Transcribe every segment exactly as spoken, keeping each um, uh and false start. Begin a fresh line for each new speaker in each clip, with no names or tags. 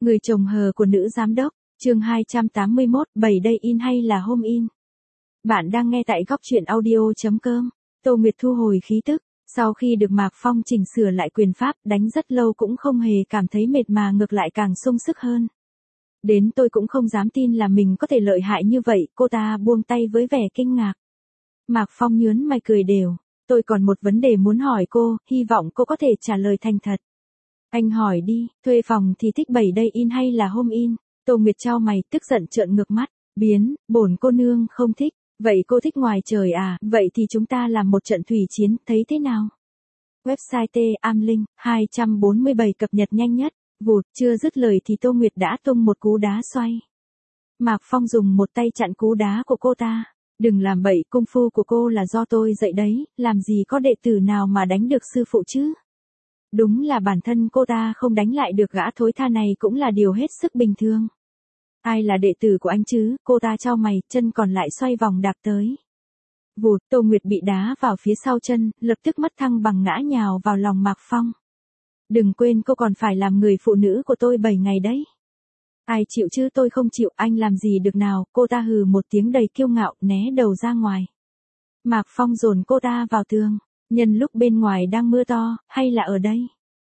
Người chồng hờ của nữ giám đốc, chương hai trăm tám mươi mốt, bảy day in hay là home in? Bạn đang nghe tại góc truyện audio.com. Tô Nguyệt thu hồi khí tức, sau khi được Mạc Phong chỉnh sửa lại quyền pháp, đánh rất lâu cũng không hề cảm thấy mệt mà ngược lại càng sung sức hơn. Đến tôi cũng không dám tin là mình có thể lợi hại như vậy, cô ta buông tay với vẻ kinh ngạc. Mạc Phong nhớn mày cười đều, tôi còn một vấn đề muốn hỏi cô, hy vọng cô có thể trả lời thành thật. Anh hỏi đi, thuê phòng thì thích bảy day in hay là home in? Tô Nguyệt chau mày, tức giận trợn ngược mắt, biến, bổn cô nương không thích, vậy cô thích ngoài trời à, vậy thì chúng ta làm một trận thủy chiến, thấy thế nào? Website T Am Linh, hai trăm bốn mươi bảy cập nhật nhanh nhất, vụt, chưa dứt lời thì Tô Nguyệt đã tung một cú đá xoay. Mạc Phong dùng một tay chặn cú đá của cô ta, đừng làm bậy, công phu của cô là do tôi dạy đấy, làm gì có đệ tử nào mà đánh được sư phụ chứ? Đúng là bản thân cô ta không đánh lại được gã thối tha này cũng là điều hết sức bình thường. Ai là đệ tử của anh chứ, cô ta chau mày, chân còn lại xoay vòng đạp tới. Vụt, Tô Nguyệt bị đá vào phía sau chân, lập tức mất thăng bằng ngã nhào vào lòng Mạc Phong. Đừng quên cô còn phải làm người phụ nữ của tôi bảy ngày đấy. Ai chịu chứ, tôi không chịu, anh làm gì được nào, cô ta hừ một tiếng đầy kiêu ngạo, né đầu ra ngoài. Mạc Phong dồn cô ta vào tường, nhân lúc bên ngoài đang mưa to, hay là ở đây?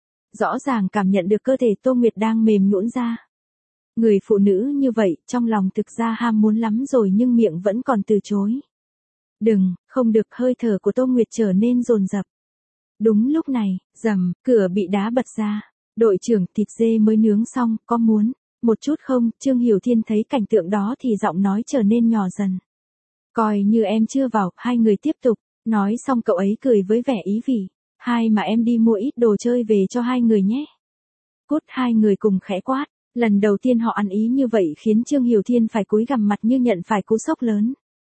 Rõ ràng cảm nhận được cơ thể Tô Nguyệt đang mềm nhũn ra. Người phụ nữ như vậy, trong lòng thực ra ham muốn lắm rồi nhưng miệng vẫn còn từ chối. Đừng, không được, hơi thở của Tô Nguyệt trở nên dồn dập. Đúng lúc này, rầm, cửa bị đá bật ra. Đội trưởng, thịt dê mới nướng xong, có muốn một chút không? Trương Hiểu Thiên thấy cảnh tượng đó thì giọng nói trở nên nhỏ dần. Coi như em chưa vào, hai người tiếp tục. Nói xong cậu ấy cười với vẻ ý vị. Hai mà em đi mua ít đồ chơi về cho hai người nhé. Cút, hai người cùng khẽ quát. Lần đầu tiên họ ăn ý như vậy khiến Trương Hiểu Thiên phải cúi gằm mặt như nhận phải cú sốc lớn.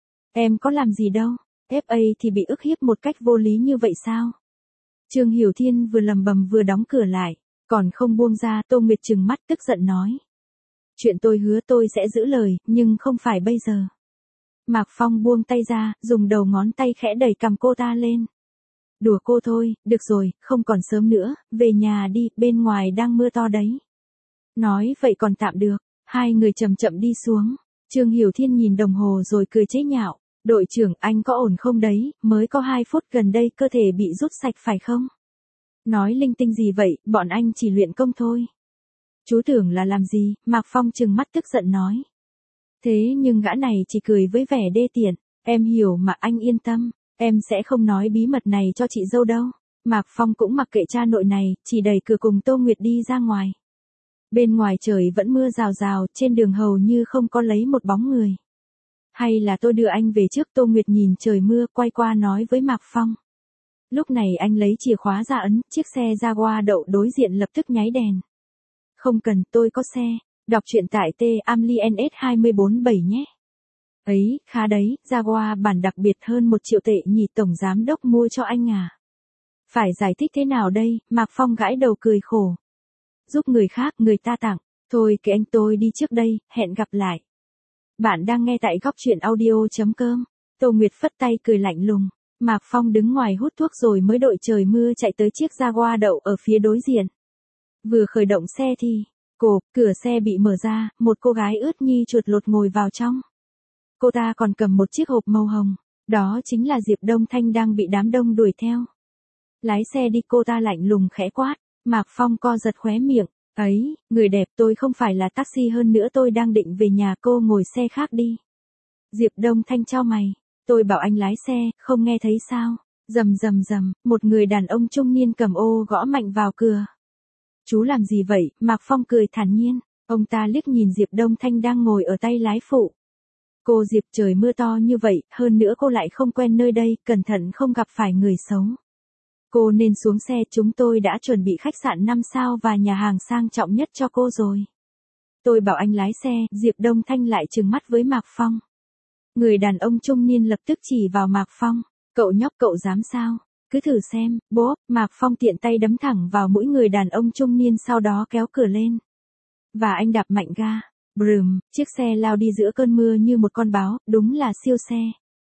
Em có làm gì đâu, ép a thì bị ức hiếp một cách vô lý như vậy sao? Trương Hiểu Thiên vừa lầm bầm vừa đóng cửa lại, còn không buông ra. Tô Nguyệt trừng mắt tức giận nói. Chuyện tôi hứa tôi sẽ giữ lời, nhưng không phải bây giờ. Mạc Phong buông tay ra, dùng đầu ngón tay khẽ đẩy cằm cô ta lên. Đùa cô thôi, được rồi, không còn sớm nữa, về nhà đi, bên ngoài đang mưa to đấy. Nói vậy còn tạm được, hai người chậm chậm đi xuống. Trương Hiểu Thiên nhìn đồng hồ rồi cười chế nhạo. Đội trưởng, anh có ổn không đấy, mới có hai phút gần đây cơ thể bị rút sạch phải không? Nói linh tinh gì vậy, bọn anh chỉ luyện công thôi. Chú tưởng là làm gì? Mạc Phong trừng mắt tức giận nói. Thế nhưng gã này chỉ cười với vẻ đê tiện. Em hiểu mà, anh yên tâm, em sẽ không nói bí mật này cho chị dâu đâu. Mạc Phong cũng mặc kệ cha nội này, chỉ đẩy cửa cùng Tô Nguyệt đi ra ngoài. Bên ngoài trời vẫn mưa rào rào, trên đường hầu như không có lấy một bóng người. Hay là tôi đưa anh về trước? Tô Nguyệt nhìn trời mưa, quay qua nói với Mạc Phong. Lúc này anh lấy chìa khóa ra ấn, chiếc xe Jaguar đậu đối diện lập tức nháy đèn. Không cần, tôi có xe. Đọc truyện tại T Am Li N S hai bốn bảy nhé. Ấy, khá đấy, Jaguar bản đặc biệt hơn một triệu tệ nhỉ, tổng giám đốc mua cho anh à? Phải giải thích thế nào đây? Mạc Phong gãi đầu cười khổ. Giúp người khác, người ta tặng. Thôi kệ anh, tôi đi trước đây, hẹn gặp lại. Bạn đang nghe tại góc truyện audio.com. Tô Nguyệt phất tay cười lạnh lùng. Mạc Phong đứng ngoài hút thuốc rồi mới đội trời mưa chạy tới chiếc Jaguar đậu ở phía đối diện. Vừa khởi động xe thì, cộp, cửa xe bị mở ra, một cô gái ướt như chuột lột ngồi vào trong. Cô ta còn cầm một chiếc hộp màu hồng, đó chính là Diệp Đông Thanh đang bị đám đông đuổi theo. Lái xe đi, cô ta lạnh lùng khẽ quát. Mạc Phong co giật khóe miệng. Ấy, người đẹp, tôi không phải là taxi, hơn nữa tôi đang định về nhà, cô ngồi xe khác đi. Diệp Đông Thanh chau mày. Tôi bảo anh lái xe, không nghe thấy sao? Rầm rầm rầm, một người đàn ông trung niên cầm ô gõ mạnh vào cửa. Chú làm gì vậy? Mạc Phong cười thản nhiên. Ông ta liếc nhìn Diệp Đông Thanh đang ngồi ở tay lái phụ. Cô Diệp, trời mưa to như vậy, hơn nữa cô lại không quen nơi đây, cẩn thận không gặp phải người xấu. Cô nên xuống xe, chúng tôi đã chuẩn bị khách sạn năm sao và nhà hàng sang trọng nhất cho cô rồi. Tôi bảo anh lái xe, Diệp Đông Thanh lại trừng mắt với Mạc Phong. Người đàn ông trung niên lập tức chỉ vào Mạc Phong. Cậu nhóc, cậu dám sao? Cứ thử xem, bố. Mạc Phong tiện tay đấm thẳng vào mũi người đàn ông trung niên, sau đó kéo cửa lên. Và anh đạp mạnh ga. Brùm, chiếc xe lao đi giữa cơn mưa như một con báo, đúng là siêu xe.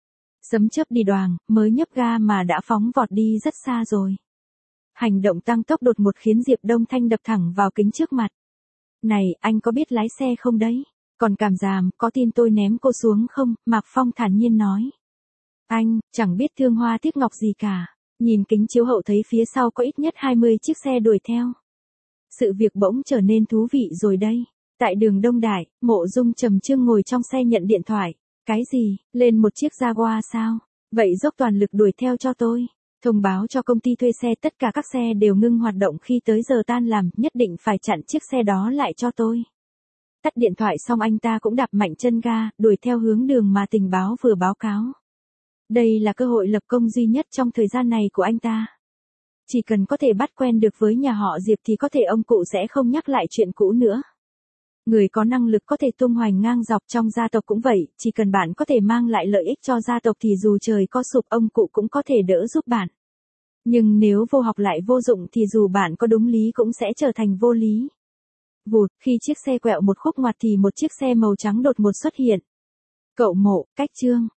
Sấm chớp đi đoàng, mới nhấp ga mà đã phóng vọt đi rất xa rồi. Hành động tăng tốc đột ngột khiến Diệp Đông Thanh đập thẳng vào kính trước mặt. Này, anh có biết lái xe không đấy? Còn Cảm Giảm, có tin tôi ném cô xuống không? Mạc Phong thản nhiên nói. Anh, chẳng biết thương hoa tiếc ngọc gì cả. Nhìn kính chiếu hậu thấy phía sau có ít nhất hai mươi chiếc xe đuổi theo. Sự việc bỗng trở nên thú vị rồi đây. Tại đường Đông Đại, Mộ Dung Trầm Chương ngồi trong xe nhận điện thoại. Cái gì, lên một chiếc Jaguar sao? Vậy dốc toàn lực đuổi theo cho tôi. Thông báo cho công ty thuê xe tất cả các xe đều ngưng hoạt động khi tới giờ tan làm, nhất định phải chặn chiếc xe đó lại cho tôi. Tắt điện thoại xong anh ta cũng đạp mạnh chân ga, đuổi theo hướng đường mà tình báo vừa báo cáo. Đây là cơ hội lập công duy nhất trong thời gian này của anh ta. Chỉ cần có thể bắt quen được với nhà họ Diệp thì có thể ông cụ sẽ không nhắc lại chuyện cũ nữa. Người có năng lực có thể tung hoành ngang dọc trong gia tộc cũng vậy, chỉ cần bạn có thể mang lại lợi ích cho gia tộc thì dù trời có sụp ông cụ cũng có thể đỡ giúp bạn. Nhưng nếu vô học lại vô dụng thì dù bạn có đúng lý cũng sẽ trở thành vô lý. Vụt, khi chiếc xe quẹo một khúc ngoặt thì một chiếc xe màu trắng đột ngột xuất hiện. Cậu Mộ, cách Trương,